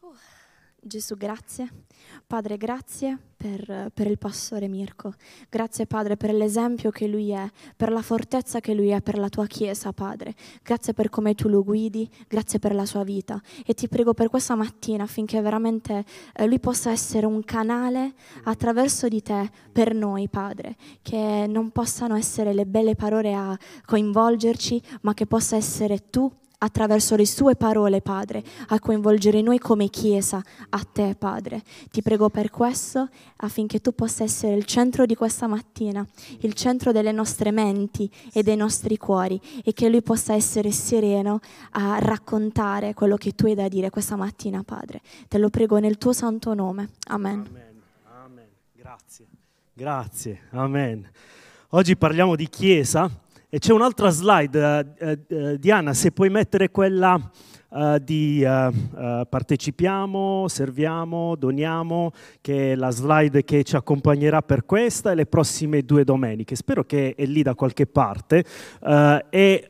Gesù, grazie. Padre, grazie per il pastore Mirko. Grazie, Padre, per l'esempio che lui è, per la fortezza che lui è per la tua Chiesa, Padre. Grazie per come tu lo guidi, grazie per la sua vita. E ti prego per questa mattina affinché veramente lui possa essere un canale attraverso di te per noi, Padre. Che non possano essere le belle parole a coinvolgerci, ma che possa essere tu attraverso le sue parole, Padre, a coinvolgere noi come Chiesa a te, Padre. Ti prego per questo, affinché tu possa essere il centro di questa mattina, il centro delle nostre menti e dei nostri cuori, e che lui possa essere sereno a raccontare quello che tu hai da dire questa mattina, Padre. Te lo prego nel tuo santo nome. Amen. Amen. Amen. Grazie. Grazie. Amen. Oggi parliamo di Chiesa. E c'è un'altra slide, Diana, se puoi mettere quella di partecipiamo, serviamo, doniamo, che è la slide che ci accompagnerà per questa e le prossime 2 domeniche. Spero che è lì da qualche parte. E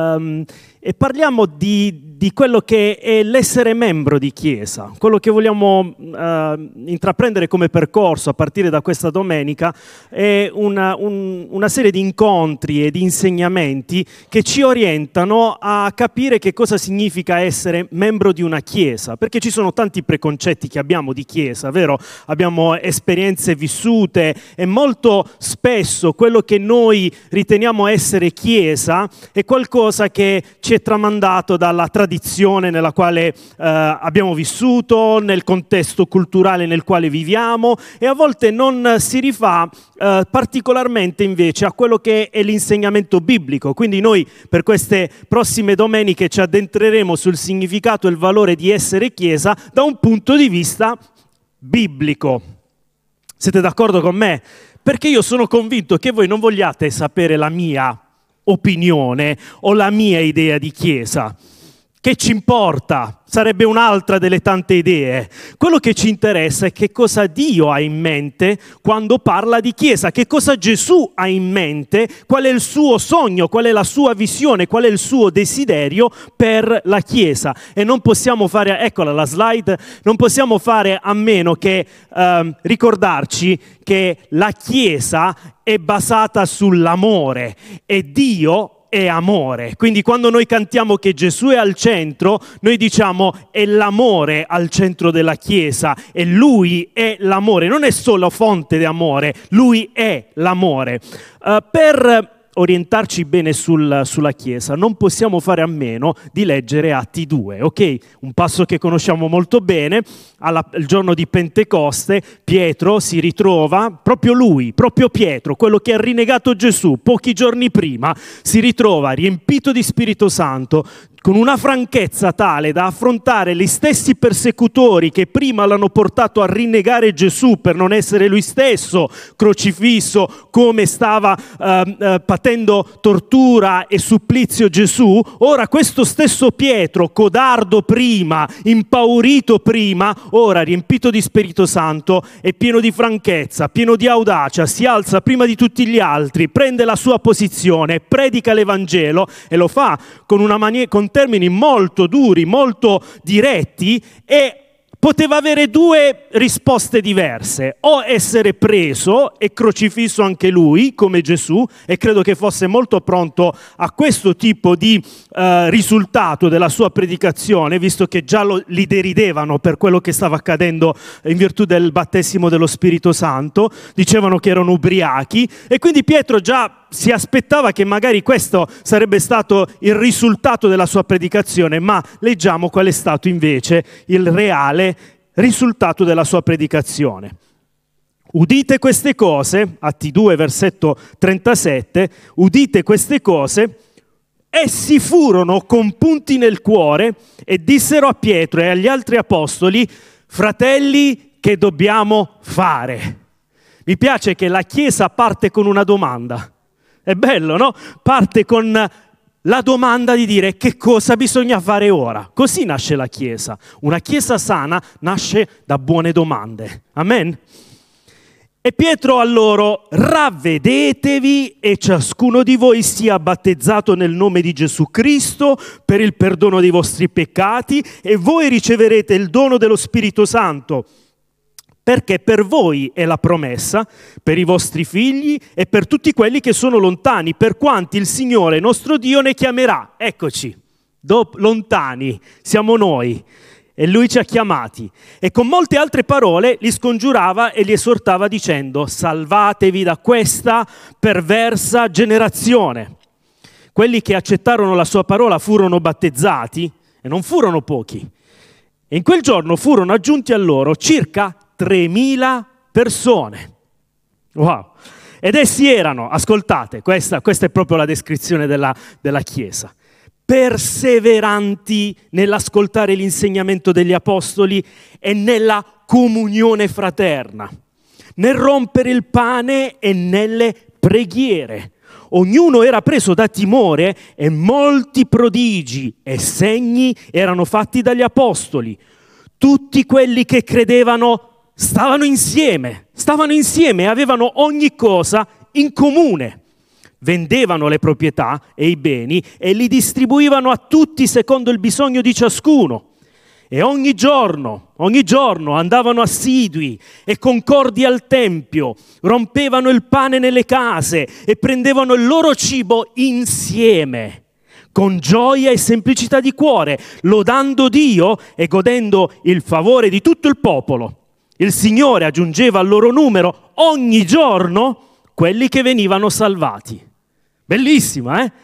parliamo di quello che è l'essere membro di Chiesa, quello che vogliamo intraprendere come percorso a partire da questa domenica è una serie di incontri e di insegnamenti che ci orientano a capire che cosa significa essere membro di una Chiesa, perché ci sono tanti preconcetti che abbiamo di Chiesa, vero? Abbiamo esperienze vissute e molto spesso quello che noi riteniamo essere Chiesa è qualcosa che ci è tramandato dalla tradizione nella quale abbiamo vissuto, nel contesto culturale nel quale viviamo, e a volte non si rifà particolarmente invece a quello che è l'insegnamento biblico. Quindi noi per queste prossime domeniche ci addentreremo sul significato e il valore di essere Chiesa da un punto di vista biblico. Siete d'accordo con me? Perché io sono convinto che voi non vogliate sapere la mia opinione o la mia idea di Chiesa. Che ci importa? Sarebbe un'altra delle tante idee. Quello che ci interessa è che cosa Dio ha in mente quando parla di Chiesa, che cosa Gesù ha in mente, qual è il suo sogno, qual è la sua visione, qual è il suo desiderio per la Chiesa. E non possiamo fare, eccola la slide, non possiamo fare a meno che ricordarci che la Chiesa è basata sull'amore e Dio è amore. Quindi quando noi cantiamo che Gesù è al centro, noi diciamo è l'amore al centro della Chiesa e Lui è l'amore, non è solo fonte di amore, Lui è l'amore. Per orientarci bene sulla Chiesa non possiamo fare a meno di leggere Atti 2, ok? Un passo che conosciamo molto bene. Il giorno di Pentecoste Pietro si ritrova, proprio lui, proprio Pietro, quello che ha rinnegato Gesù pochi giorni prima, si ritrova riempito di Spirito Santo, con una franchezza tale da affrontare gli stessi persecutori che prima l'hanno portato a rinnegare Gesù per non essere lui stesso crocifisso, come stava patendo tortura e supplizio Gesù. Ora questo stesso Pietro, codardo prima, impaurito prima, ora riempito di Spirito Santo e pieno di franchezza, pieno di audacia, si alza prima di tutti gli altri, prende la sua posizione, predica l'Evangelo e lo fa con termini molto duri, molto diretti, e poteva avere 2 risposte diverse: o essere preso e crocifisso anche lui come Gesù, e credo che fosse molto pronto a questo tipo di risultato della sua predicazione, visto che già li deridevano per quello che stava accadendo in virtù del battesimo dello Spirito Santo, dicevano che erano ubriachi, e quindi Pietro già si aspettava che magari questo sarebbe stato il risultato della sua predicazione, ma leggiamo qual è stato invece il reale risultato della sua predicazione. Udite queste cose, Atti 2 versetto 37, udite queste cose, essi furono compunti nel cuore e dissero a Pietro e agli altri apostoli: fratelli, che dobbiamo fare? Mi piace che la Chiesa parte con una domanda. È bello, no? Parte con la domanda di dire che cosa bisogna fare ora. Così nasce la Chiesa. Una Chiesa sana nasce da buone domande. Amen? E Pietro a loro: ravvedetevi e ciascuno di voi sia battezzato nel nome di Gesù Cristo per il perdono dei vostri peccati e voi riceverete il dono dello Spirito Santo, perché per voi è la promessa, per i vostri figli e per tutti quelli che sono lontani, per quanti il Signore nostro Dio ne chiamerà. Eccoci, lontani, siamo noi. E Lui ci ha chiamati. E con molte altre parole li scongiurava e li esortava dicendo: salvatevi da questa perversa generazione. Quelli che accettarono la sua parola furono battezzati, e non furono pochi. E in quel giorno furono aggiunti a loro circa 3.000 persone. Wow! Ed essi erano, ascoltate, questa è proprio la descrizione della Chiesa, perseveranti nell'ascoltare l'insegnamento degli apostoli e nella comunione fraterna, nel rompere il pane e nelle preghiere. Ognuno era preso da timore e molti prodigi e segni erano fatti dagli apostoli. Tutti quelli che credevano stavano insieme e avevano ogni cosa in comune. Vendevano le proprietà e i beni e li distribuivano a tutti secondo il bisogno di ciascuno. E ogni giorno andavano assidui e concordi al tempio, rompevano il pane nelle case e prendevano il loro cibo insieme, con gioia e semplicità di cuore, lodando Dio e godendo il favore di tutto il popolo. Il Signore aggiungeva al loro numero ogni giorno quelli che venivano salvati. Bellissima, eh?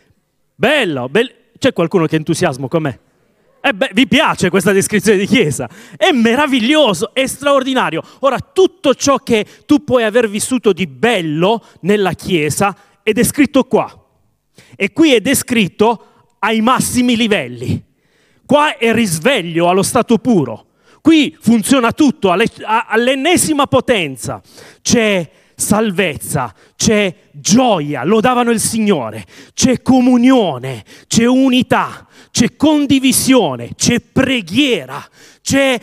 Bello. C'è qualcuno che è entusiasmo con me? Vi piace questa descrizione di Chiesa? È meraviglioso, è straordinario. Ora, tutto ciò che tu puoi aver vissuto di bello nella Chiesa è descritto qua. E qui è descritto ai massimi livelli. Qua è risveglio allo stato puro. Qui funziona tutto all'ennesima potenza. C'è salvezza, c'è gioia, lodavano il Signore, c'è comunione, c'è unità, c'è condivisione, c'è preghiera, c'è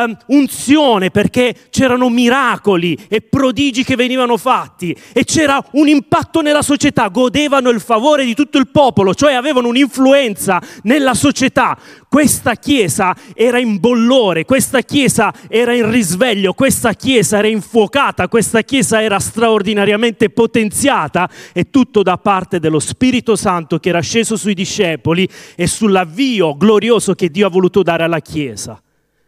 unzione perché c'erano miracoli e prodigi che venivano fatti e c'era un impatto nella società, godevano il favore di tutto il popolo, cioè avevano un'influenza nella società. Questa Chiesa era in bollore, questa Chiesa era in risveglio, questa Chiesa era infuocata, questa Chiesa era straordinariamente potenziata, e tutto da parte dello Spirito Santo che era sceso sui discepoli e sull'avvio glorioso che Dio ha voluto dare alla Chiesa.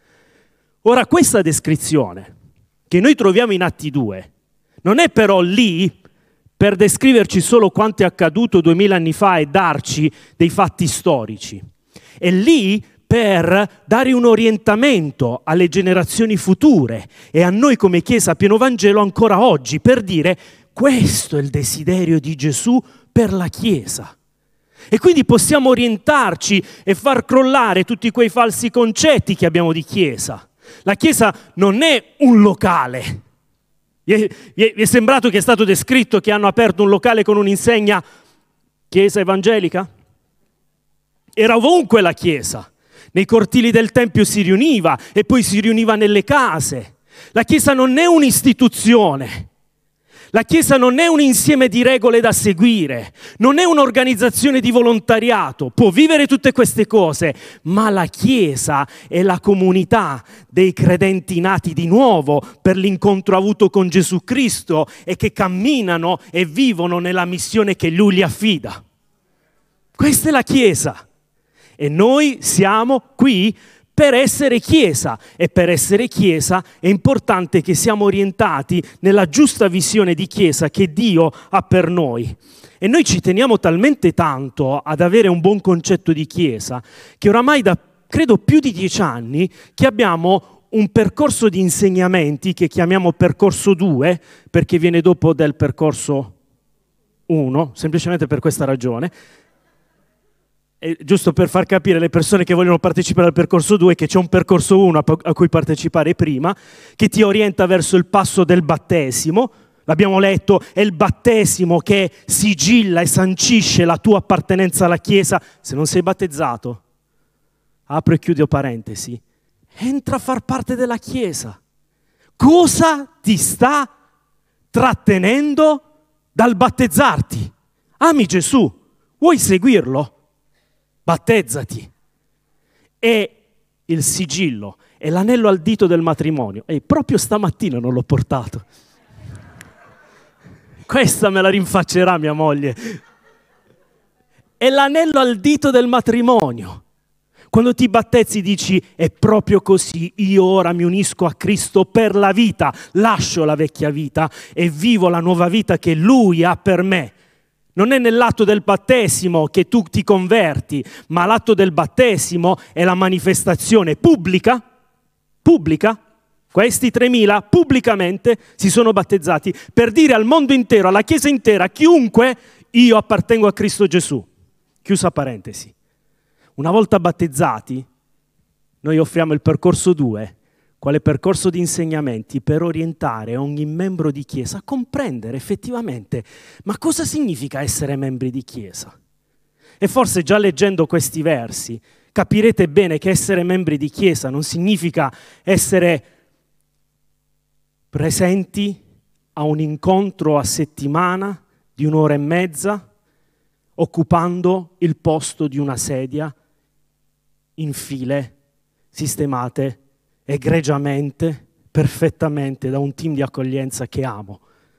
Ora, questa descrizione che noi troviamo in Atti 2 non è però lì per descriverci solo quanto è accaduto 2000 anni fa e darci dei fatti storici. È lì per dare un orientamento alle generazioni future e a noi come Chiesa Pieno Vangelo ancora oggi, per dire: questo è il desiderio di Gesù per la Chiesa. E quindi possiamo orientarci e far crollare tutti quei falsi concetti che abbiamo di Chiesa. La Chiesa non è un locale. Vi è sembrato che è stato descritto che hanno aperto un locale con un'insegna Chiesa evangelica? Era ovunque la Chiesa. Nei cortili del Tempio si riuniva e poi si riuniva nelle case. La Chiesa non è un'istituzione. La Chiesa non è un insieme di regole da seguire, non è un'organizzazione di volontariato, può vivere tutte queste cose, ma la Chiesa è la comunità dei credenti nati di nuovo per l'incontro avuto con Gesù Cristo e che camminano e vivono nella missione che Lui gli affida. Questa è la Chiesa e noi siamo qui per essere Chiesa, e per essere Chiesa è importante che siamo orientati nella giusta visione di Chiesa che Dio ha per noi. E noi ci teniamo talmente tanto ad avere un buon concetto di Chiesa che oramai da, credo, più di 10 anni che abbiamo un percorso di insegnamenti che chiamiamo percorso 2, perché viene dopo del percorso 1, semplicemente per questa ragione. Giusto per far capire alle persone che vogliono partecipare al percorso 2 che c'è un percorso 1 a cui partecipare prima, che ti orienta verso il passo del battesimo. L'abbiamo letto, è il battesimo che sigilla e sancisce la tua appartenenza alla Chiesa. Se non sei battezzato, apro e chiudo parentesi, entra a far parte della Chiesa. Cosa ti sta trattenendo dal battezzarti. Ami Gesù, vuoi seguirlo? Battezzati. E il sigillo e l'anello al dito del matrimonio. E proprio stamattina non l'ho portato. Questa me la rinfaccerà mia moglie. È l'anello al dito del matrimonio. Quando ti battezzi dici è proprio così, io ora mi unisco a Cristo per la vita, lascio la vecchia vita e vivo la nuova vita che Lui ha per me. Non è nell'atto del battesimo che tu ti converti, ma l'atto del battesimo è la manifestazione pubblica. Questi 3.000 pubblicamente si sono battezzati per dire al mondo intero, alla Chiesa intera, chiunque, io appartengo a Cristo Gesù. Chiusa parentesi. Una volta battezzati, noi offriamo il percorso 2, quale percorso di insegnamenti per orientare ogni membro di Chiesa a comprendere effettivamente ma cosa significa essere membri di Chiesa. E forse già leggendo questi versi capirete bene che essere membri di Chiesa non significa essere presenti a un incontro a settimana di 1 ora e mezza, occupando il posto di una sedia in file sistemate egregiamente, perfettamente da un team di accoglienza che amo.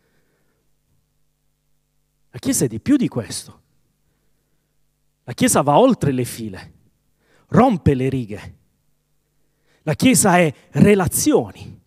La Chiesa è di più di questo. La Chiesa va oltre le file, rompe le righe. La Chiesa è relazioni.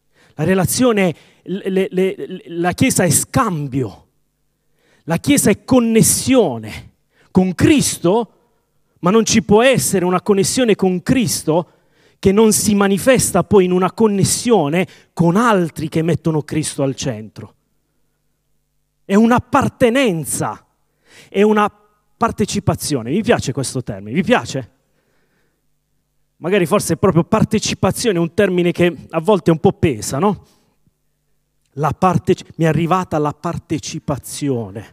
La Chiesa è scambio. La Chiesa è connessione con Cristo. Ma non ci può essere una connessione con Cristo che non si manifesta poi in una connessione con altri che mettono Cristo al centro. È un'appartenenza, è una partecipazione. Vi piace questo termine? Vi piace? Magari forse è proprio partecipazione, un termine che a volte un po' pesa, no? Mi è arrivata la partecipazione.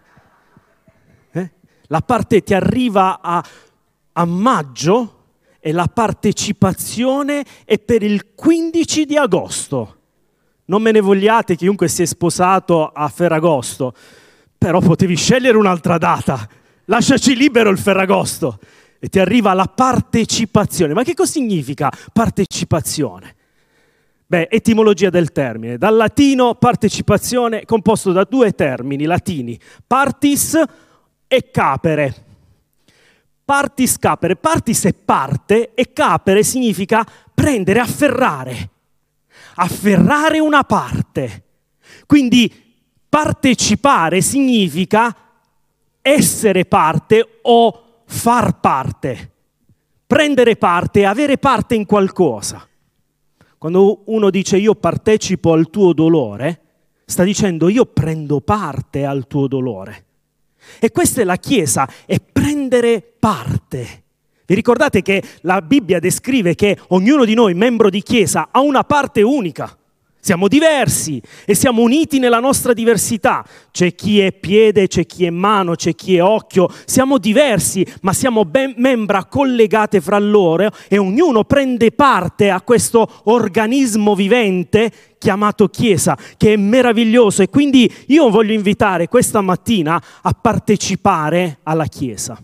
La parte ti arriva a maggio e la partecipazione è per il 15 di agosto. Non me ne vogliate chiunque si è sposato a Ferragosto, però potevi scegliere un'altra data. Lasciaci libero il Ferragosto e ti arriva la partecipazione. Ma che cosa significa partecipazione? Beh, etimologia del termine. Dal latino partecipazione composto da 2 termini latini, partis e capere. Partis, capere. Partis è parte e capere significa prendere, afferrare. Afferrare una parte. Quindi partecipare significa essere parte o far parte. Prendere parte, avere parte in qualcosa. Quando uno dice io partecipo al tuo dolore, sta dicendo io prendo parte al tuo dolore. E questa è la Chiesa, è prendere parte. Vi ricordate che la Bibbia descrive che ognuno di noi, membro di Chiesa, ha una parte unica. Siamo diversi e siamo uniti nella nostra diversità. C'è chi è piede, c'è chi è mano, c'è chi è occhio. Siamo diversi, ma siamo membra collegate fra loro e ognuno prende parte a questo organismo vivente chiamato Chiesa, che è meraviglioso. E quindi io voglio invitare questa mattina a partecipare alla Chiesa.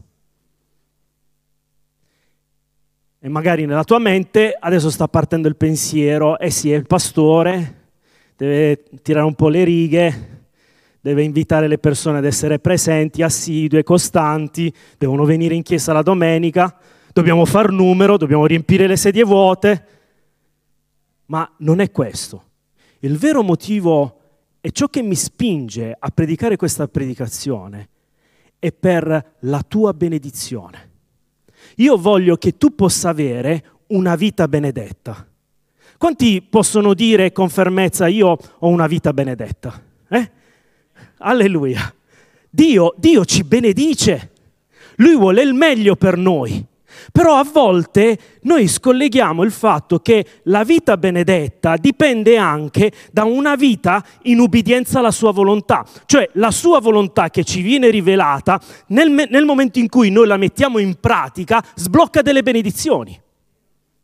E magari nella tua mente adesso sta partendo il pensiero, sì, è il pastore, deve tirare un po' le righe, deve invitare le persone ad essere presenti, assidue, costanti, devono venire in chiesa la domenica, dobbiamo far numero, dobbiamo riempire le sedie vuote. Ma non è questo. Il vero motivo e ciò che mi spinge a predicare questa predicazione è per la tua benedizione. Io voglio che tu possa avere una vita benedetta. Quanti possono dire con fermezza io ho una vita benedetta? Alleluia. Dio ci benedice. Lui vuole il meglio per noi. Però a volte noi scolleghiamo il fatto che la vita benedetta dipende anche da una vita in ubbidienza alla sua volontà. Cioè la sua volontà che ci viene rivelata, nel momento in cui noi la mettiamo in pratica, sblocca delle benedizioni.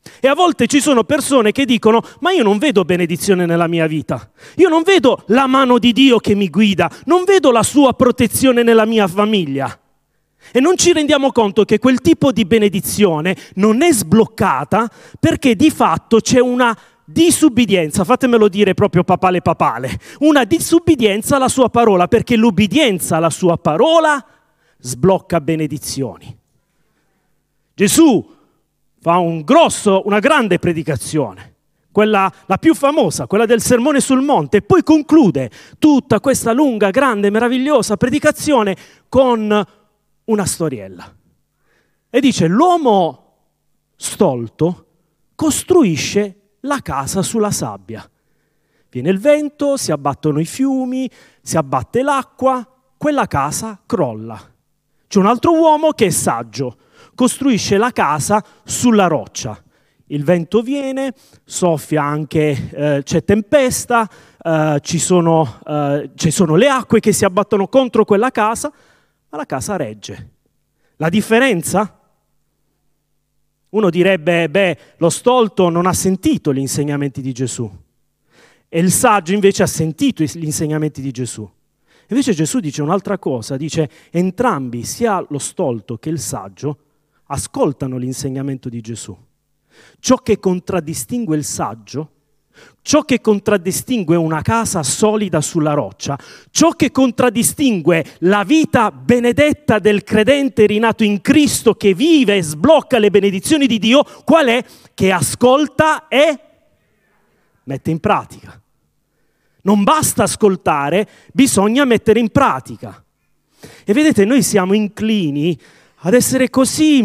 E a volte ci sono persone che dicono: ma io non vedo benedizione nella mia vita, io non vedo la mano di Dio che mi guida, non vedo la sua protezione nella mia famiglia. E non ci rendiamo conto che quel tipo di benedizione non è sbloccata perché di fatto c'è una disubbidienza, fatemelo dire proprio papale, una disubbidienza alla sua parola, perché l'ubbidienza alla sua parola sblocca benedizioni. Gesù fa una grande predicazione, quella la più famosa, quella del Sermone sul Monte, e poi conclude tutta questa lunga, grande, meravigliosa predicazione con una storiella. E dice: l'uomo stolto costruisce la casa sulla sabbia. Viene il vento, si abbattono i fiumi, si abbatte l'acqua, quella casa crolla. C'è un altro uomo che è saggio, costruisce la casa sulla roccia. Il vento viene, soffia anche, c'è tempesta, ci sono le acque che si abbattono contro quella casa, ma la casa regge. La differenza? Uno direbbe: lo stolto non ha sentito gli insegnamenti di Gesù, e il saggio invece ha sentito gli insegnamenti di Gesù. Invece Gesù dice un'altra cosa, dice: entrambi, sia lo stolto che il saggio, ascoltano l'insegnamento di Gesù. Ciò che contraddistingue il saggio, ciò che contraddistingue una casa solida sulla roccia, ciò che contraddistingue la vita benedetta del credente rinato in Cristo che vive e sblocca le benedizioni di Dio, qual è? Che ascolta e mette in pratica. Non basta ascoltare, bisogna mettere in pratica. E vedete, noi siamo inclini ad essere così,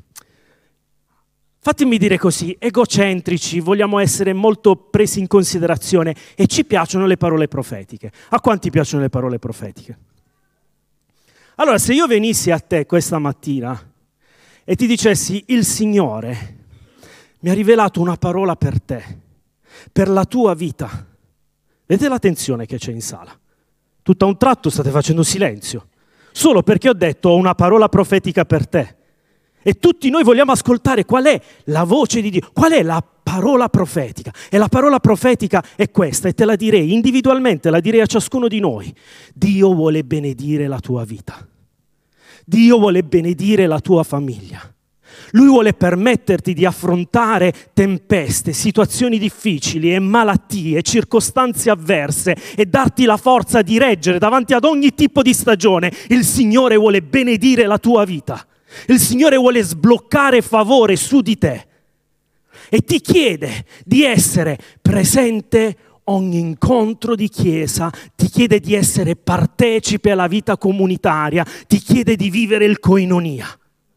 fatemi dire così, egocentrici, vogliamo essere molto presi in considerazione e ci piacciono le parole profetiche. A quanti piacciono le parole profetiche? Allora, se io venissi a te questa mattina e ti dicessi: il Signore mi ha rivelato una parola per te, per la tua vita. Vedete la tensione che c'è in sala? Tutto a un tratto state facendo silenzio, solo perché ho detto: ho una parola profetica per te. E tutti noi vogliamo ascoltare qual è la voce di Dio, qual è la parola profetica. E la parola profetica è questa, e te la direi individualmente, la direi a ciascuno di noi. Dio vuole benedire la tua vita. Dio vuole benedire la tua famiglia. Lui vuole permetterti di affrontare tempeste, situazioni difficili e malattie, circostanze avverse, e darti la forza di reggere davanti ad ogni tipo di stagione. Il Signore vuole benedire la tua vita. Il Signore vuole sbloccare favore su di te e ti chiede di essere presente ogni incontro di chiesa, ti chiede di essere partecipe alla vita comunitaria, ti chiede di vivere il koinonia.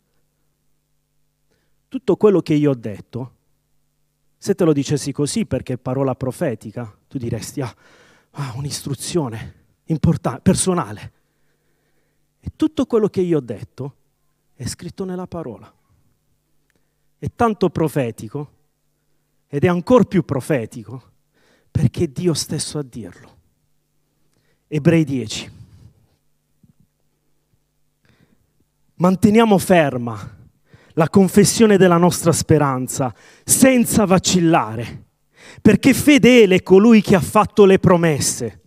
Tutto quello che io ho detto, se te lo dicessi così perché è parola profetica, tu diresti: un'istruzione importante, personale. E tutto quello che io ho detto è scritto nella parola. È tanto profetico ed è ancora più profetico perché è Dio stesso a dirlo. Ebrei 10. Manteniamo ferma la confessione della nostra speranza senza vacillare, perché fedele è colui che ha fatto le promesse.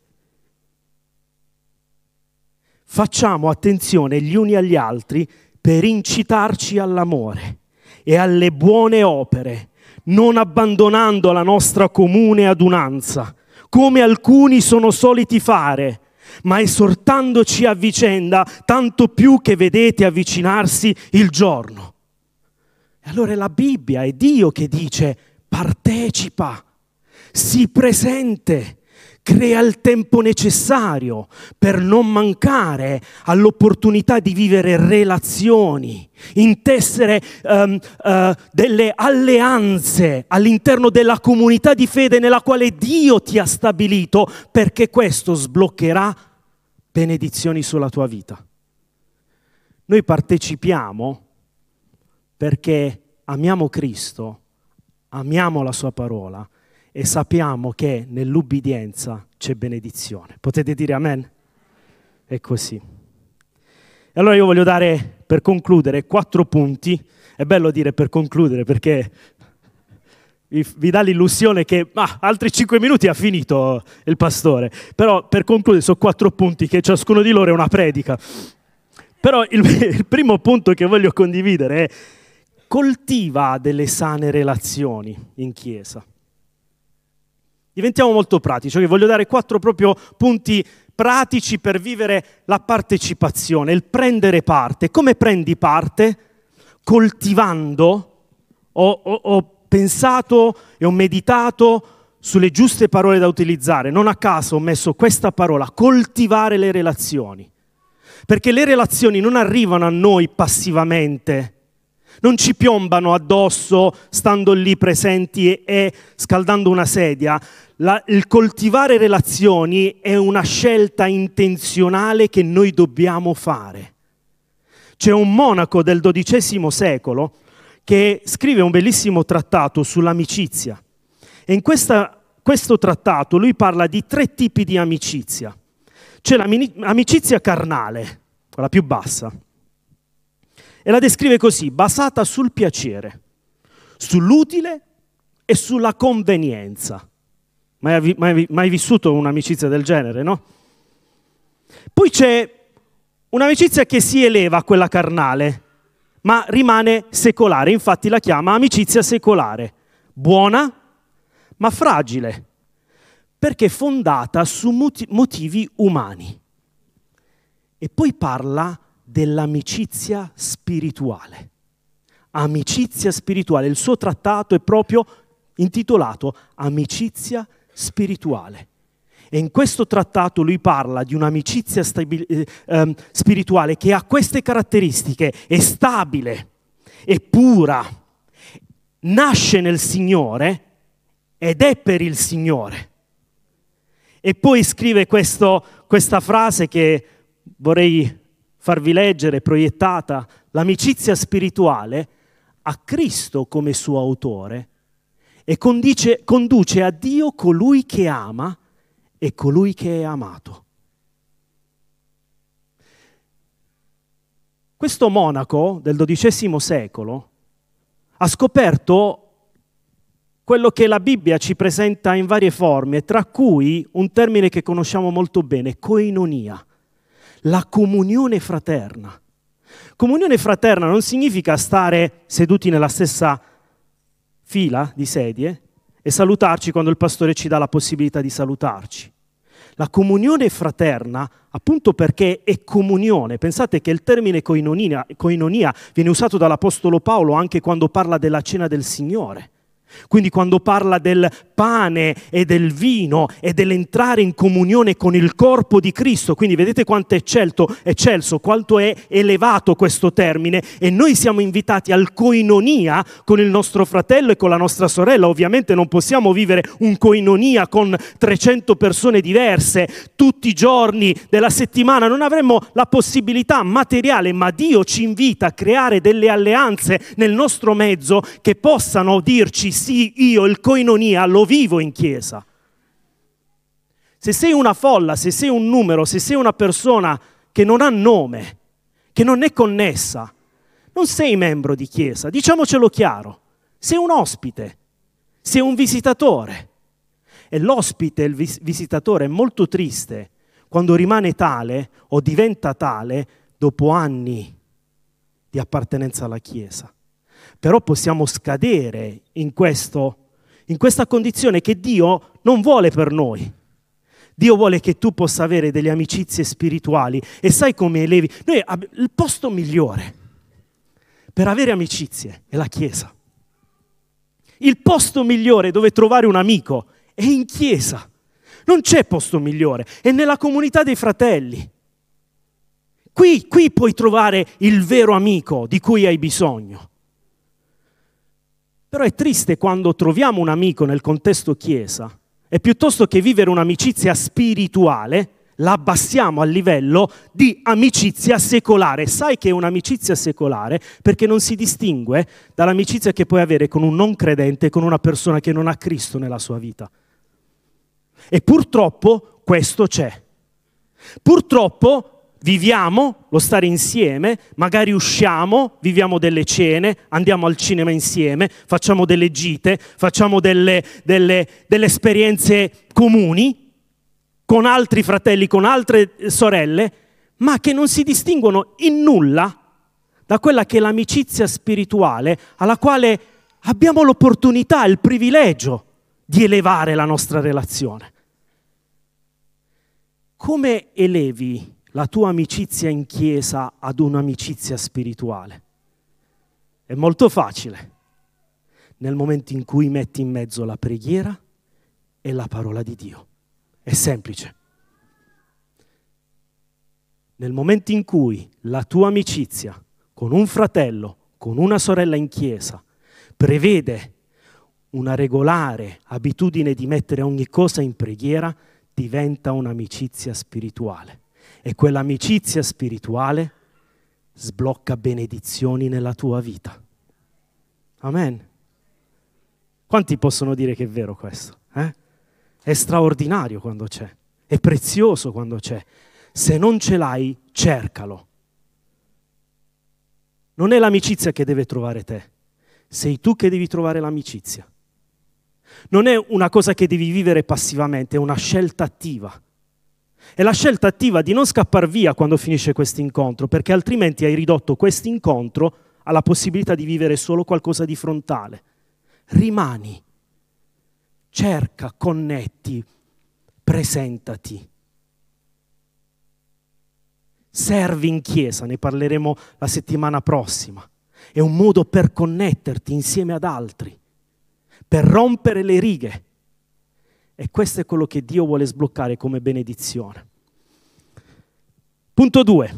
Facciamo attenzione gli uni agli altri per incitarci all'amore e alle buone opere, non abbandonando la nostra comune adunanza, come alcuni sono soliti fare, ma esortandoci a vicenda, tanto più che vedete avvicinarsi il giorno. E allora è la Bibbia, è Dio che dice: partecipa, sii presente, crea il tempo necessario per non mancare all'opportunità di vivere relazioni, intessere delle alleanze all'interno della comunità di fede nella quale Dio ti ha stabilito, perché questo sbloccherà benedizioni sulla tua vita. Noi partecipiamo perché amiamo Cristo, amiamo la sua parola e sappiamo che nell'ubbidienza c'è benedizione. Potete dire amen? È così. E allora io voglio dare, per concludere, 4 punti. È bello dire per concludere perché vi dà l'illusione che altri 5 minuti ha finito il pastore. Però per concludere sono 4 punti che ciascuno di loro è una predica. Però il primo punto che voglio condividere è: coltiva delle sane relazioni in chiesa. Diventiamo molto pratici, che voglio dare 4 proprio punti pratici per vivere la partecipazione, il prendere parte. Come prendi parte? Coltivando. Ho pensato e ho meditato sulle giuste parole da utilizzare. Non a caso ho messo questa parola: coltivare le relazioni. Perché le relazioni non arrivano a noi passivamente, non ci piombano addosso stando lì presenti e scaldando una sedia. Il coltivare relazioni è una scelta intenzionale che noi dobbiamo fare. C'è un monaco del XII secolo che scrive un bellissimo trattato sull'amicizia. E in questo trattato lui parla di 3 tipi di amicizia. C'è l'amicizia carnale, quella più bassa, e la descrive così: basata sul piacere, sull'utile e sulla convenienza. Mai vissuto un'amicizia del genere, no? Poi c'è un'amicizia che si eleva a quella carnale, ma rimane secolare, infatti la chiama amicizia secolare, buona ma fragile, perché fondata su motivi umani. E poi parla dell'amicizia spirituale. Amicizia spirituale, il suo trattato è proprio intitolato Amicizia spirituale. E in questo trattato lui parla di un'amicizia spirituale che ha queste caratteristiche: è stabile, è pura, nasce nel Signore ed è per il Signore. E poi scrive questa frase che vorrei farvi leggere, proiettata: l'amicizia spirituale ha Cristo come suo autore e conduce a Dio colui che ama e colui che è amato. Questo monaco del XII secolo ha scoperto quello che la Bibbia ci presenta in varie forme, tra cui un termine che conosciamo molto bene: koinonia, la comunione fraterna. Comunione fraterna non significa stare seduti nella stessa fila di sedie e salutarci quando il pastore ci dà la possibilità di salutarci. La comunione fraterna, appunto perché è comunione, pensate che il termine koinonia viene usato dall'Apostolo Paolo anche quando parla della cena del Signore. Quindi quando parla del pane e del vino e dell'entrare in comunione con il corpo di Cristo, quindi vedete quanto è eccelso, quanto è elevato questo termine, e noi siamo invitati al koinonia con il nostro fratello e con la nostra sorella. Ovviamente non possiamo vivere un koinonia con 300 persone diverse tutti i giorni della settimana, non avremmo la possibilità materiale, ma Dio ci invita a creare delle alleanze nel nostro mezzo che possano dirci: sì, io il koinonia lo vivo in chiesa. Se sei una folla, se sei un numero, se sei una persona che non ha nome, che non è connessa, non sei membro di chiesa, diciamocelo chiaro, sei un ospite, sei un visitatore. E l'ospite, il visitatore, è molto triste quando rimane tale o diventa tale dopo anni di appartenenza alla chiesa. Però possiamo scadere in questa condizione che Dio non vuole per noi. Dio vuole che tu possa avere delle amicizie spirituali. E sai come elevi? Il posto migliore per avere amicizie è la chiesa. Il posto migliore dove trovare un amico è in chiesa. Non c'è posto migliore, è nella comunità dei fratelli. Qui puoi trovare il vero amico di cui hai bisogno. Però è triste quando troviamo un amico nel contesto chiesa e piuttosto che vivere un'amicizia spirituale, la abbassiamo al livello di amicizia secolare. Sai che è un'amicizia secolare perché non si distingue dall'amicizia che puoi avere con un non credente, con una persona che non ha Cristo nella sua vita. E purtroppo questo c'è. Purtroppo viviamo lo stare insieme, magari usciamo, viviamo delle cene, andiamo al cinema insieme, facciamo delle gite, facciamo delle esperienze comuni con altri fratelli, con altre sorelle, ma che non si distinguono in nulla da quella che è l'amicizia spirituale alla quale abbiamo l'opportunità, il privilegio di elevare la nostra relazione. Come elevi la tua amicizia in chiesa ad un'amicizia spirituale? È molto facile, nel momento in cui metti in mezzo la preghiera e la parola di Dio. È semplice. Nel momento in cui la tua amicizia con un fratello, con una sorella in chiesa, prevede una regolare abitudine di mettere ogni cosa in preghiera, diventa un'amicizia spirituale. E quell'amicizia spirituale sblocca benedizioni nella tua vita. Amen. Quanti possono dire che è vero questo? È straordinario quando c'è, è prezioso quando c'è. Se non ce l'hai, cercalo. Non è l'amicizia che deve trovare te, sei tu che devi trovare l'amicizia. Non è una cosa che devi vivere passivamente, è una scelta attiva. È la scelta attiva di non scappare via quando finisce questo incontro, perché altrimenti hai ridotto questo incontro alla possibilità di vivere solo qualcosa di frontale. Rimani, cerca, connetti, presentati. Servi in chiesa, ne parleremo la settimana prossima. È un modo per connetterti insieme ad altri, per rompere le righe. E questo è quello che Dio vuole sbloccare come benedizione. Punto 2.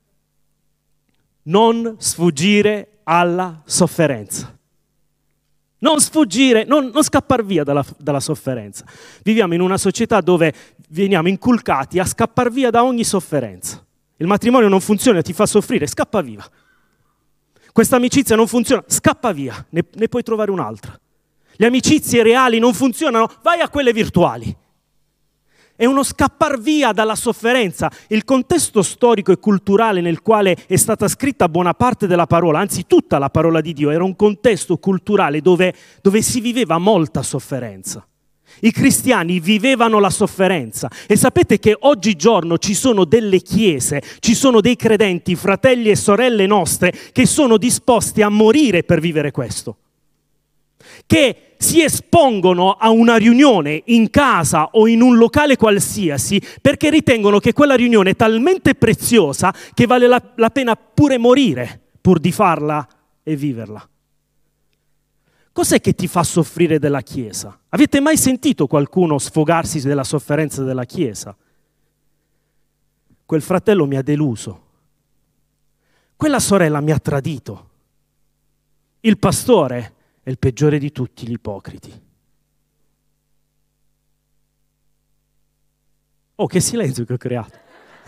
Non sfuggire alla sofferenza. Non sfuggire, non scappare via dalla sofferenza. Viviamo in una società dove veniamo inculcati a scappare via da ogni sofferenza. Il matrimonio non funziona, ti fa soffrire, scappa via. Questa amicizia non funziona, scappa via, ne puoi trovare un'altra. Le amicizie reali non funzionano, vai a quelle virtuali. È uno scappar via dalla sofferenza. Il contesto storico e culturale nel quale è stata scritta buona parte della parola, anzi tutta la parola di Dio, era un contesto culturale dove si viveva molta sofferenza. I cristiani vivevano la sofferenza e sapete che oggigiorno ci sono delle chiese, ci sono dei credenti, fratelli e sorelle nostre, che sono disposti a morire per vivere questo. Che si espongono a una riunione in casa o in un locale qualsiasi perché ritengono che quella riunione è talmente preziosa che vale la pena pure morire pur di farla e viverla. Cos'è che ti fa soffrire della Chiesa? Avete mai sentito qualcuno sfogarsi della sofferenza della Chiesa? Quel fratello mi ha deluso. Quella sorella mi ha tradito. Il pastore è il peggiore di tutti gli ipocriti. Oh, che silenzio che ho creato.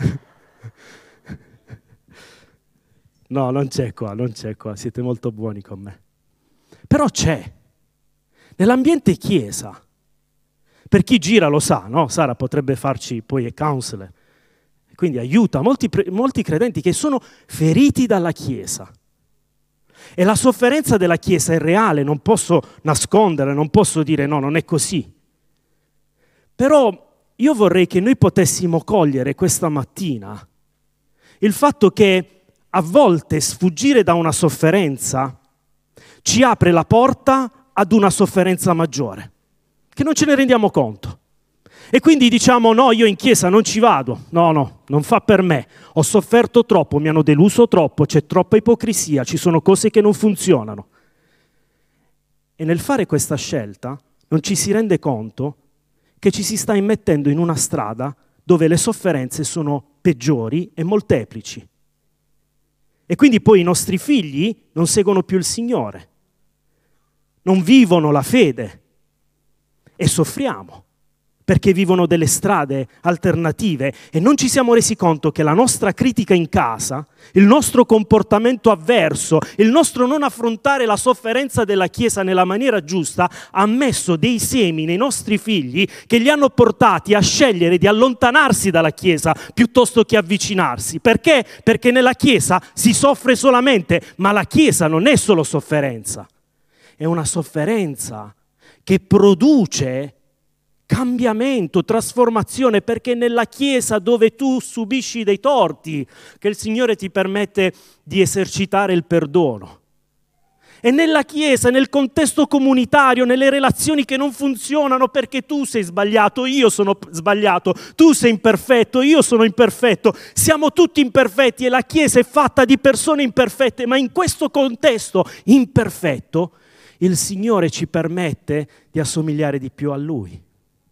No, non c'è qua, siete molto buoni con me. Però c'è. Nell'ambiente chiesa, per chi gira lo sa, no? Sara potrebbe farci poi è counselor, quindi aiuta molti credenti che sono feriti dalla chiesa. E la sofferenza della chiesa è reale, non posso nascondere, non posso dire no, non è così. Però io vorrei che noi potessimo cogliere questa mattina il fatto che a volte sfuggire da una sofferenza ci apre la porta ad una sofferenza maggiore, che non ce ne rendiamo conto. E quindi diciamo no, io in chiesa non ci vado, no, non fa per me, ho sofferto troppo, mi hanno deluso troppo, c'è troppa ipocrisia, ci sono cose che non funzionano. E nel fare questa scelta non ci si rende conto che ci si sta immettendo in una strada dove le sofferenze sono peggiori e molteplici. E quindi poi i nostri figli non seguono più il Signore, non vivono la fede e soffriamo perché vivono delle strade alternative e non ci siamo resi conto che la nostra critica in casa, il nostro comportamento avverso, il nostro non affrontare la sofferenza della Chiesa nella maniera giusta ha messo dei semi nei nostri figli che li hanno portati a scegliere di allontanarsi dalla Chiesa piuttosto che avvicinarsi. Perché? Perché nella Chiesa si soffre solamente, ma la Chiesa non è solo sofferenza, è una sofferenza che produce cambiamento, trasformazione, perché nella Chiesa dove tu subisci dei torti, che il Signore ti permette di esercitare il perdono. E nella Chiesa, nel contesto comunitario, nelle relazioni che non funzionano perché tu sei sbagliato, io sono sbagliato, tu sei imperfetto, io sono imperfetto, siamo tutti imperfetti e la Chiesa è fatta di persone imperfette, ma in questo contesto imperfetto il Signore ci permette di assomigliare di più a Lui.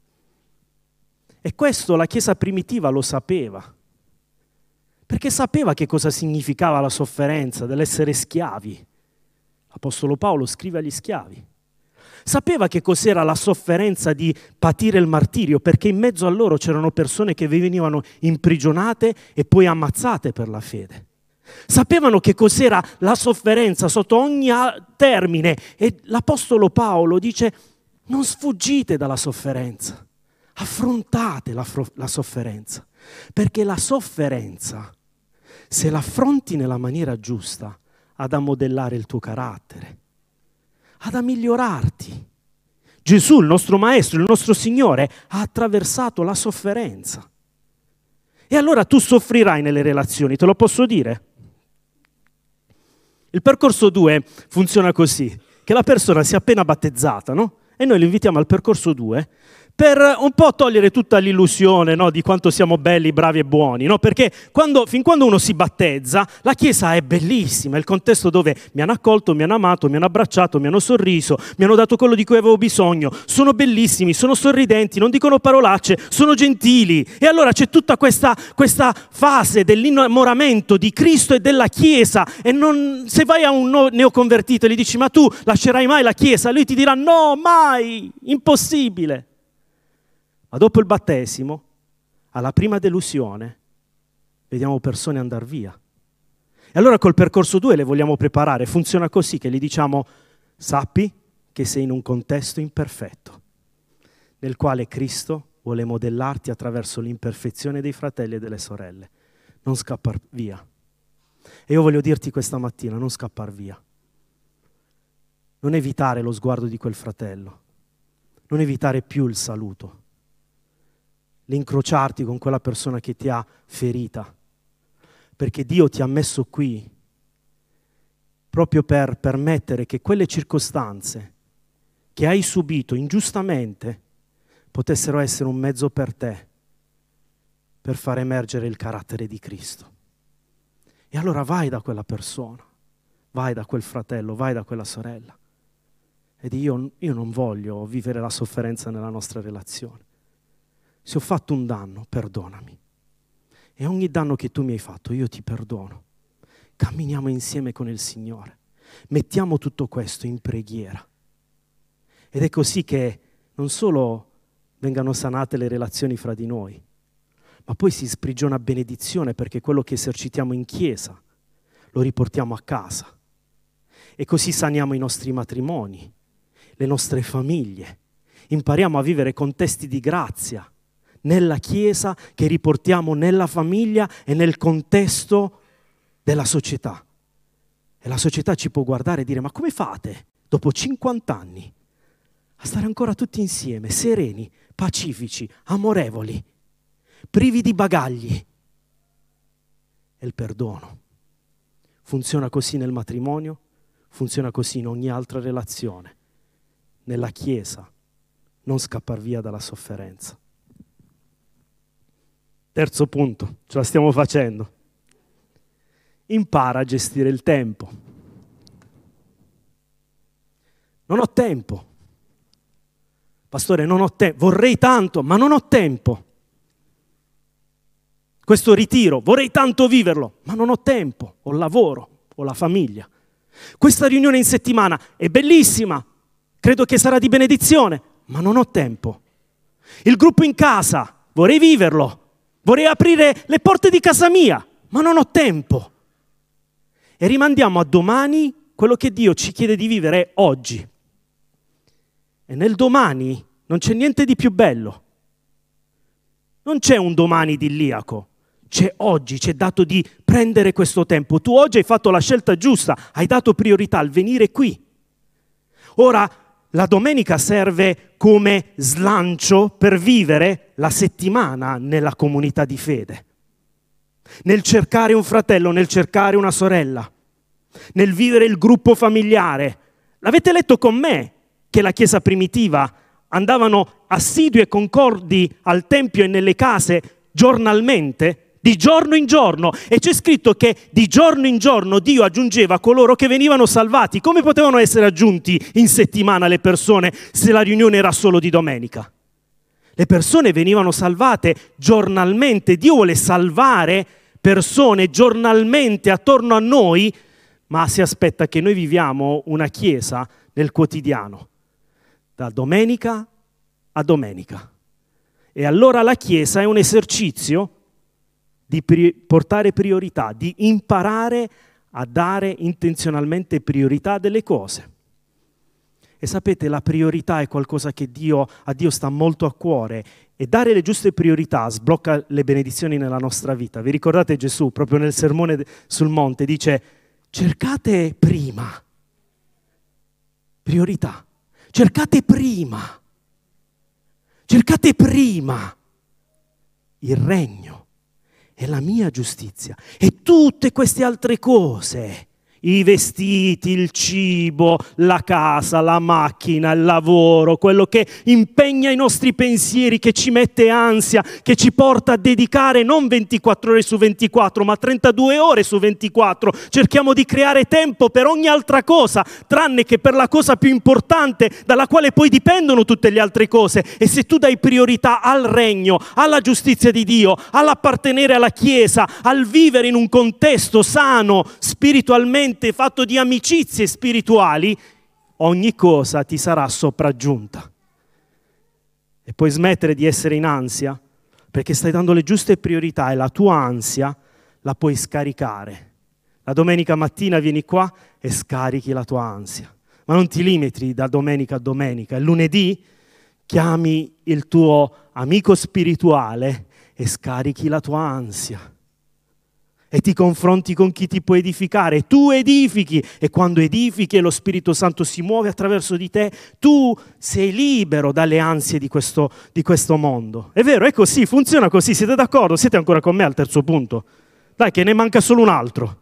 E questo la Chiesa primitiva lo sapeva, perché sapeva che cosa significava la sofferenza dell'essere schiavi. L'Apostolo Paolo scrive agli schiavi. Sapeva che cos'era la sofferenza di patire il martirio, perché in mezzo a loro c'erano persone che venivano imprigionate e poi ammazzate per la fede. Sapevano che cos'era la sofferenza sotto ogni termine e l'Apostolo Paolo dice: non sfuggite dalla sofferenza. Affrontate la sofferenza, perché la sofferenza, se l'affronti nella maniera giusta, ha da modellare il tuo carattere, ha da migliorarti. Gesù, il nostro Maestro, il nostro Signore, ha attraversato la sofferenza. E allora tu soffrirai nelle relazioni, te lo posso dire? Il percorso 2 funziona così, che la persona sia appena battezzata, no? E noi lo invitiamo al percorso 2 per un po' togliere tutta l'illusione, no, di quanto siamo belli, bravi e buoni, no? Perché fin quando uno si battezza, la Chiesa è bellissima, è il contesto dove mi hanno accolto, mi hanno amato, mi hanno abbracciato, mi hanno sorriso, mi hanno dato quello di cui avevo bisogno, sono bellissimi, sono sorridenti, non dicono parolacce, sono gentili. E allora c'è tutta questa fase dell'innamoramento di Cristo e della Chiesa, e se vai a un neoconvertito e gli dici: ma tu lascerai mai la Chiesa? Lui ti dirà: no, mai, impossibile. Ma dopo il battesimo, alla prima delusione, vediamo persone andare via. E allora col percorso 2 le vogliamo preparare. Funziona così, che gli diciamo: sappi che sei in un contesto imperfetto, nel quale Cristo vuole modellarti attraverso l'imperfezione dei fratelli e delle sorelle. Non scappar via. E io voglio dirti questa mattina: non scappar via. Non evitare lo sguardo di quel fratello. Non evitare più il saluto. L'incrociarti con quella persona che ti ha ferita, perché Dio ti ha messo qui proprio per permettere che quelle circostanze che hai subito ingiustamente potessero essere un mezzo per te per far emergere il carattere di Cristo. E allora vai da quella persona, vai da quel fratello, vai da quella sorella e di io non voglio vivere la sofferenza nella nostra relazione. Se ho fatto un danno, perdonami. E ogni danno che tu mi hai fatto, io ti perdono. Camminiamo insieme con il Signore. Mettiamo tutto questo in preghiera. Ed è così che non solo vengano sanate le relazioni fra di noi, ma poi si sprigiona benedizione, perché quello che esercitiamo in chiesa lo riportiamo a casa. E così saniamo i nostri matrimoni, le nostre famiglie. Impariamo a vivere contesti di grazia nella Chiesa che riportiamo nella famiglia e nel contesto della società. E la società ci può guardare e dire: ma come fate, dopo 50 anni, a stare ancora tutti insieme, sereni, pacifici, amorevoli, privi di bagagli? E il perdono funziona così nel matrimonio, funziona così in ogni altra relazione. Nella Chiesa non scappar via dalla sofferenza. Terzo punto, ce la stiamo facendo. Impara a gestire il tempo. Non ho tempo. Pastore, non ho tempo. Vorrei tanto, ma non ho tempo. Questo ritiro, vorrei tanto viverlo, ma non ho tempo. Ho il lavoro, ho la famiglia. Questa riunione in settimana è bellissima, credo che sarà di benedizione, ma non ho tempo. Il gruppo in casa, vorrei viverlo, vorrei aprire le porte di casa mia, ma non ho tempo. E rimandiamo a domani quello che Dio ci chiede di vivere oggi. E nel domani non c'è niente di più bello. Non c'è un domani idilliaco. C'è oggi, c'è dato di prendere questo tempo. Tu oggi hai fatto la scelta giusta, hai dato priorità al venire qui. Ora, la domenica serve come slancio per vivere la settimana nella comunità di fede. Nel cercare un fratello, nel cercare una sorella, nel vivere il gruppo familiare. L'avete letto con me che la Chiesa primitiva andavano assidui e concordi al Tempio e nelle case giornalmente, di giorno in giorno, e c'è scritto che di giorno in giorno Dio aggiungeva coloro che venivano salvati. Come potevano essere aggiunti in settimana le persone se la riunione era solo di domenica? Le persone venivano salvate giornalmente. Dio vuole salvare persone giornalmente attorno a noi, ma si aspetta che noi viviamo una chiesa nel quotidiano, da domenica a domenica. E allora la chiesa è un esercizio di portare priorità, di imparare a dare intenzionalmente priorità delle cose. E sapete, la priorità è qualcosa che a Dio sta molto a cuore, e dare le giuste priorità sblocca le benedizioni nella nostra vita. Vi ricordate Gesù, proprio nel sermone sul monte, dice: cercate prima, priorità, cercate prima il regno e la mia giustizia, e tutte queste altre cose, i vestiti, il cibo, la casa, la macchina, il lavoro, quello che impegna i nostri pensieri, che ci mette ansia, che ci porta a dedicare non 24 ore su 24, ma 32 ore su 24. Cerchiamo di creare tempo per ogni altra cosa, tranne che per la cosa più importante, dalla quale poi dipendono tutte le altre cose. E se tu dai priorità al regno, alla giustizia di Dio, all'appartenere alla Chiesa, al vivere in un contesto sano, spiritualmente fatto di amicizie spirituali, ogni cosa ti sarà sopraggiunta. E puoi smettere di essere in ansia perché stai dando le giuste priorità, e la tua ansia la puoi scaricare. La domenica mattina vieni qua e scarichi la tua ansia, ma non ti limiti da domenica a domenica. Il lunedì chiami il tuo amico spirituale e scarichi la tua ansia. E ti confronti con chi ti può edificare. Tu edifichi, e quando edifichi e lo Spirito Santo si muove attraverso di te, tu sei libero dalle ansie di questo mondo. È vero, è così, funziona così. Siete d'accordo? Siete ancora con me al terzo punto? Dai, che ne manca solo un altro.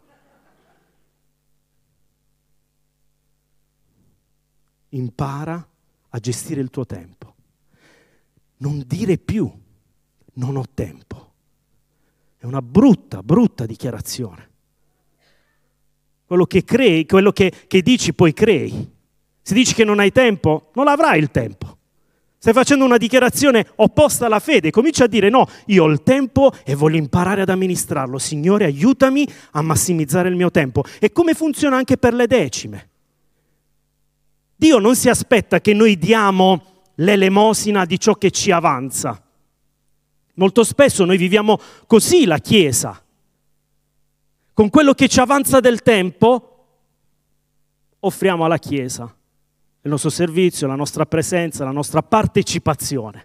Impara a gestire il tuo tempo. Non dire più non ho tempo. È una brutta dichiarazione. Quello che crei, quello che dici poi crei. Se dici che non hai tempo, non avrai il tempo. Stai facendo una dichiarazione opposta alla fede. Comincia a dire: no, io ho il tempo e voglio imparare ad amministrarlo. Signore, aiutami a massimizzare il mio tempo. E come funziona anche per le decime. Dio non si aspetta che noi diamo l'elemosina di ciò che ci avanza. Molto spesso noi viviamo così la Chiesa. Con quello che ci avanza del tempo offriamo alla Chiesa il nostro servizio, la nostra presenza, la nostra partecipazione.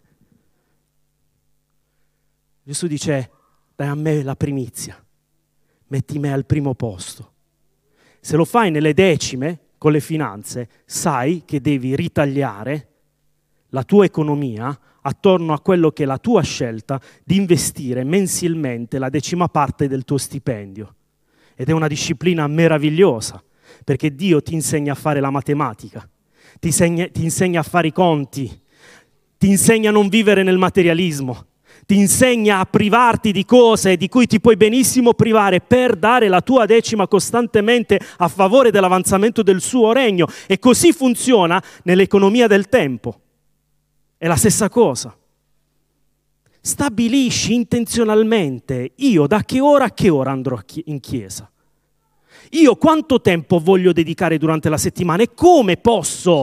Gesù dice: dai a me la primizia, metti me al primo posto. Se lo fai nelle decime, con le finanze, sai che devi ritagliare la tua economia attorno a quello che è la tua scelta di investire mensilmente la 10ª parte del tuo stipendio. Ed è una disciplina meravigliosa, perché Dio ti insegna a fare la matematica, ti insegna a fare i conti, ti insegna a non vivere nel materialismo, ti insegna a privarti di cose di cui ti puoi benissimo privare per dare la tua 10ª costantemente a favore dell'avanzamento del suo regno. E così funziona nell'economia del tempo. È la stessa cosa. Stabilisci intenzionalmente: io da che ora a che ora andrò in chiesa? Io quanto tempo voglio dedicare durante la settimana e come posso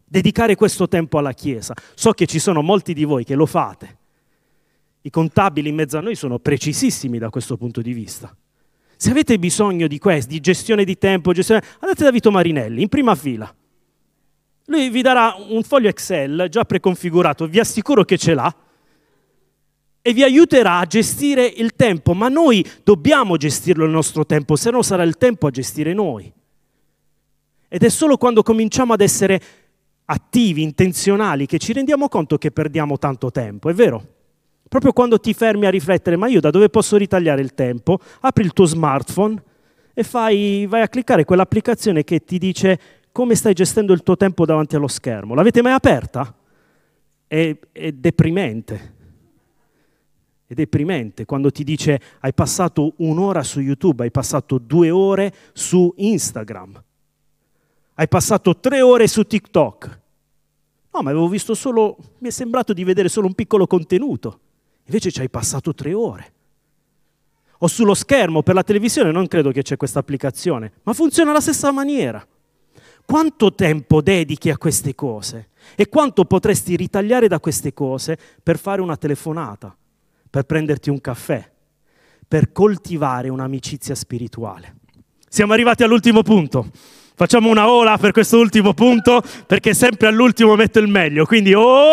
dedicare questo tempo alla Chiesa. So che ci sono molti di voi che lo fate. I contabili in mezzo a noi sono precisissimi da questo punto di vista. Se avete bisogno di questo, di gestione di tempo, andate da Vito Marinelli, in prima fila. Lui vi darà un foglio Excel già preconfigurato, vi assicuro che ce l'ha, e vi aiuterà a gestire il tempo. Ma noi dobbiamo gestirlo il nostro tempo, se no sarà il tempo a gestire noi. Ed è solo quando cominciamo ad essere attivi, intenzionali, che ci rendiamo conto che perdiamo tanto tempo, è vero? Proprio quando ti fermi a riflettere, ma io da dove posso ritagliare il tempo? Apri il tuo smartphone e vai a cliccare quell'applicazione che ti dice come stai gestendo il tuo tempo davanti allo schermo. L'avete mai aperta? È deprimente. È deprimente quando ti dice hai passato 1 ora su YouTube, hai passato 2 ore su Instagram, hai passato 3 ore su TikTok. No, ma avevo visto mi è sembrato di vedere solo un piccolo contenuto. Invece ci hai passato 3 ore. O sullo schermo per la televisione, non credo che c'è questa applicazione, ma funziona alla stessa maniera. Quanto tempo dedichi a queste cose? E quanto potresti ritagliare da queste cose per fare una telefonata, per prenderti un caffè, per coltivare un'amicizia spirituale? Siamo arrivati all'ultimo punto. Facciamo una ola per questo ultimo punto, perché sempre all'ultimo metto il meglio. Quindi,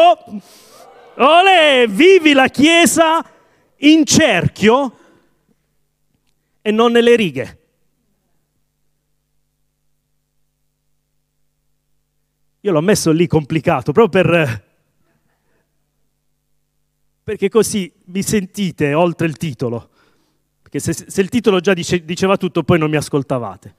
olè, vivi la Chiesa in cerchio e non nelle righe. Io l'ho messo lì complicato, proprio perché così mi sentite oltre il titolo. Perché se il titolo già diceva tutto, poi non mi ascoltavate.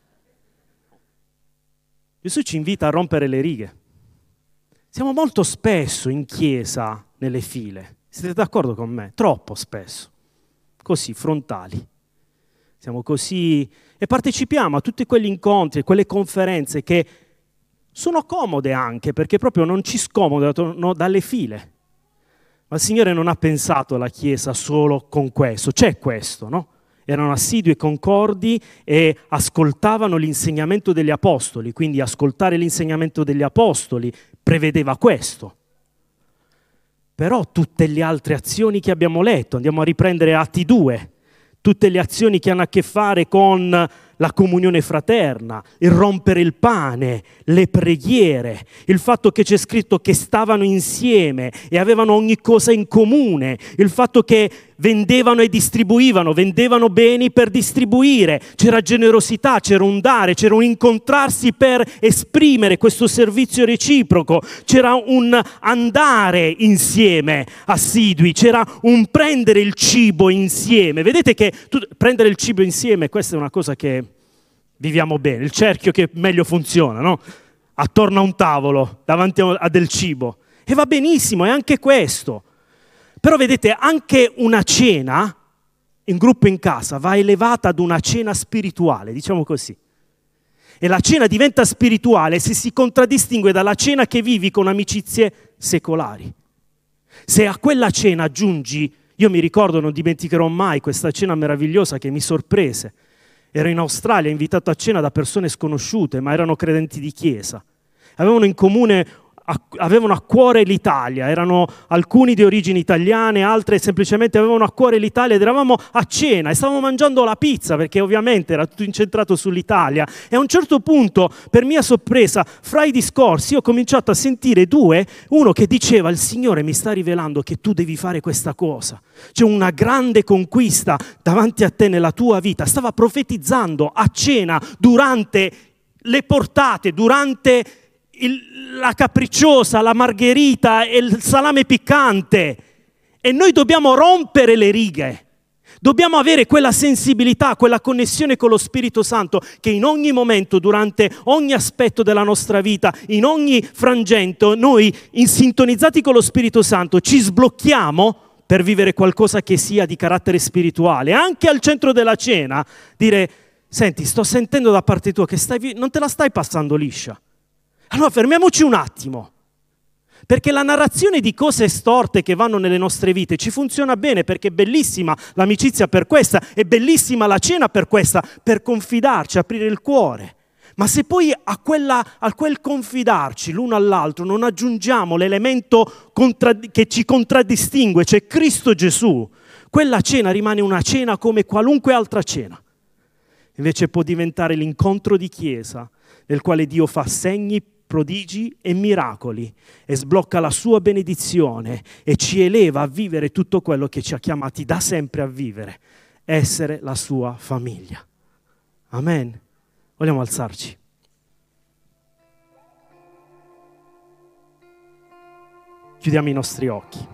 Gesù ci invita a rompere le righe. Siamo molto spesso in chiesa nelle file. Siete d'accordo con me? Troppo spesso. Così, frontali. Siamo così e partecipiamo a tutti quegli incontri, quelle conferenze che sono comode anche perché proprio non ci scomodano dalle file. Ma il Signore non ha pensato alla Chiesa solo con questo. C'è questo, no? Erano assidui e concordi e ascoltavano l'insegnamento degli apostoli, quindi ascoltare l'insegnamento degli apostoli prevedeva questo. Però tutte le altre azioni che abbiamo letto, andiamo a riprendere Atti 2, tutte le azioni che hanno a che fare con la comunione fraterna, il rompere il pane, le preghiere, il fatto che c'è scritto che stavano insieme e avevano ogni cosa in comune, il fatto che vendevano e distribuivano, vendevano beni per distribuire, c'era generosità, c'era un dare, c'era un incontrarsi per esprimere questo servizio reciproco, c'era un andare insieme assidui, c'era un prendere il cibo insieme. Vedete che prendere il cibo insieme, questa è una cosa che viviamo bene, il cerchio che meglio funziona, no? Attorno a un tavolo, davanti a del cibo. E va benissimo, è anche questo. Però vedete, anche una cena, in gruppo in casa, va elevata ad una cena spirituale, diciamo così. E la cena diventa spirituale se si contraddistingue dalla cena che vivi con amicizie secolari. Se a quella cena aggiungi, io mi ricordo, non dimenticherò mai questa cena meravigliosa che mi sorprese. Ero in Australia, invitato a cena da persone sconosciute, ma erano credenti di chiesa. Avevano in comune, avevano a cuore l'Italia, erano alcuni di origini italiane, altre semplicemente avevano a cuore l'Italia ed eravamo a cena e stavamo mangiando la pizza perché ovviamente era tutto incentrato sull'Italia. E a un certo punto, per mia sorpresa, fra i discorsi ho cominciato a sentire uno che diceva: il Signore mi sta rivelando che tu devi fare questa cosa. C'è una grande conquista davanti a te nella tua vita. Stava profetizzando a cena, durante le portate, durante la capricciosa, la margherita e il salame piccante. E noi dobbiamo rompere le righe. Dobbiamo avere quella sensibilità, quella connessione con lo Spirito Santo che in ogni momento, durante ogni aspetto della nostra vita, in ogni frangente, noi, sintonizzati con lo Spirito Santo, ci sblocchiamo per vivere qualcosa che sia di carattere spirituale. Anche al centro della cena, dire: senti, sto sentendo da parte tua che non te la stai passando liscia. Allora fermiamoci un attimo, perché la narrazione di cose storte che vanno nelle nostre vite ci funziona bene, perché è bellissima l'amicizia per questa, è bellissima la cena per questa, per confidarci, aprire il cuore. Ma se poi a quel confidarci l'uno all'altro non aggiungiamo l'elemento che ci contraddistingue, cioè Cristo Gesù, quella cena rimane una cena come qualunque altra cena. Invece può diventare l'incontro di chiesa, nel quale Dio fa segni, prodigi e miracoli e sblocca la sua benedizione e ci eleva a vivere tutto quello che ci ha chiamati da sempre a vivere, essere la sua famiglia. Amen. Vogliamo alzarci. Chiudiamo i nostri occhi.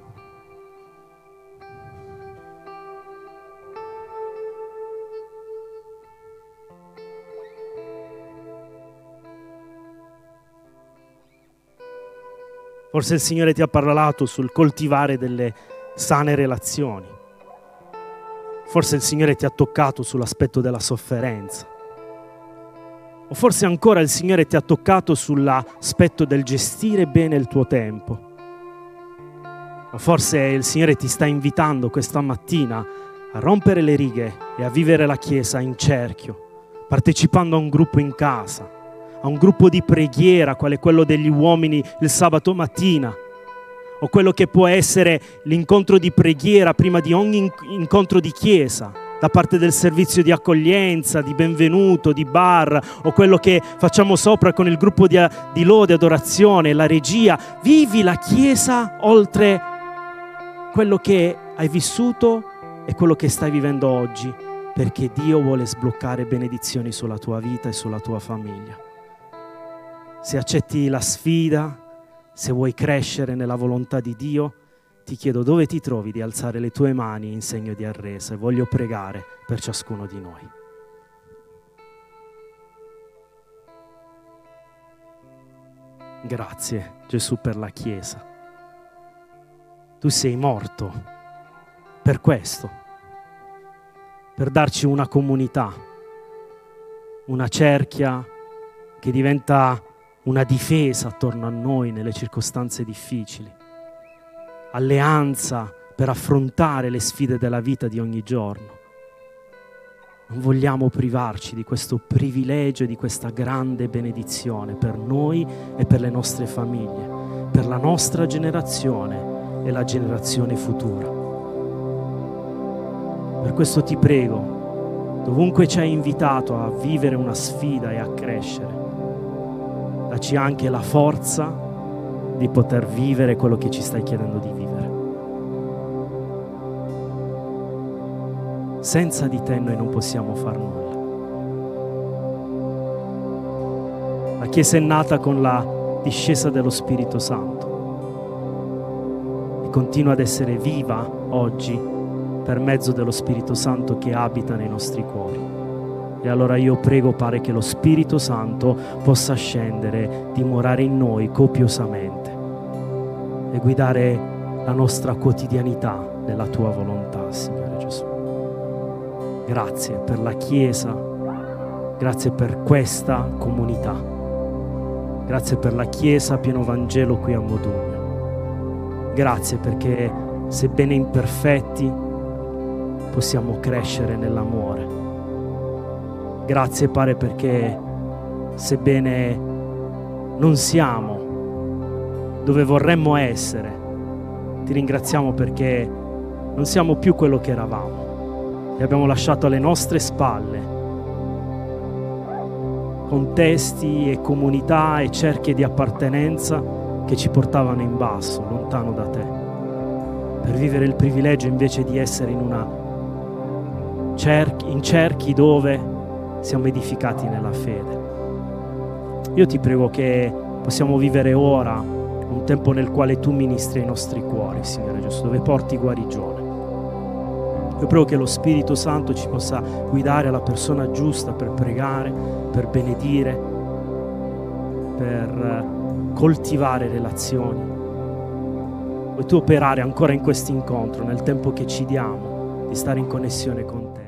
Forse il Signore ti ha parlato sul coltivare delle sane relazioni. Forse il Signore ti ha toccato sull'aspetto della sofferenza. O forse ancora il Signore ti ha toccato sull'aspetto del gestire bene il tuo tempo. O forse il Signore ti sta invitando questa mattina a rompere le righe e a vivere la Chiesa in cerchio, partecipando a un gruppo in casa, a un gruppo di preghiera, quale quello degli uomini il sabato mattina, o quello che può essere l'incontro di preghiera prima di ogni incontro di chiesa, da parte del servizio di accoglienza, di benvenuto, di bar, o quello che facciamo sopra con il gruppo di lode, adorazione, la regia. Vivi la Chiesa oltre quello che hai vissuto e quello che stai vivendo oggi, perché Dio vuole sbloccare benedizioni sulla tua vita e sulla tua famiglia. Se accetti la sfida, se vuoi crescere nella volontà di Dio, ti chiedo dove ti trovi di alzare le tue mani in segno di arreso e voglio pregare per ciascuno di noi. Grazie Gesù per la Chiesa. Tu sei morto per questo, per darci una comunità, una cerchia che diventa una difesa attorno a noi nelle circostanze difficili, alleanza per affrontare le sfide della vita di ogni giorno. Non vogliamo privarci di questo privilegio, di questa grande benedizione per noi e per le nostre famiglie, per la nostra generazione e la generazione futura. Per questo ti prego, dovunque ci hai invitato a vivere una sfida e a crescere, dacci anche la forza di poter vivere quello che ci stai chiedendo di vivere. Senza di te noi non possiamo far nulla. La Chiesa è nata con la discesa dello Spirito Santo e continua ad essere viva oggi per mezzo dello Spirito Santo che abita nei nostri cuori. E allora io prego, Padre, che lo Spirito Santo possa scendere, dimorare in noi copiosamente e guidare la nostra quotidianità nella Tua volontà, Signore Gesù. Grazie per la Chiesa, grazie per questa comunità, grazie per la Chiesa Pieno Vangelo qui a Modugno. Grazie perché, sebbene imperfetti, possiamo crescere nell'amore. Grazie, Padre, perché sebbene non siamo dove vorremmo essere, ti ringraziamo perché non siamo più quello che eravamo. E abbiamo lasciato alle nostre spalle contesti e comunità e cerchie di appartenenza che ci portavano in basso, lontano da te, per vivere il privilegio invece di essere in cerchi dove siamo edificati nella fede. Io ti prego che possiamo vivere ora un tempo nel quale tu ministri ai nostri cuori, Signore Gesù, dove porti guarigione. Io prego che lo Spirito Santo ci possa guidare alla persona giusta per pregare, per benedire, per coltivare relazioni. Vuoi tu operare ancora in questo incontro, nel tempo che ci diamo, di stare in connessione con te.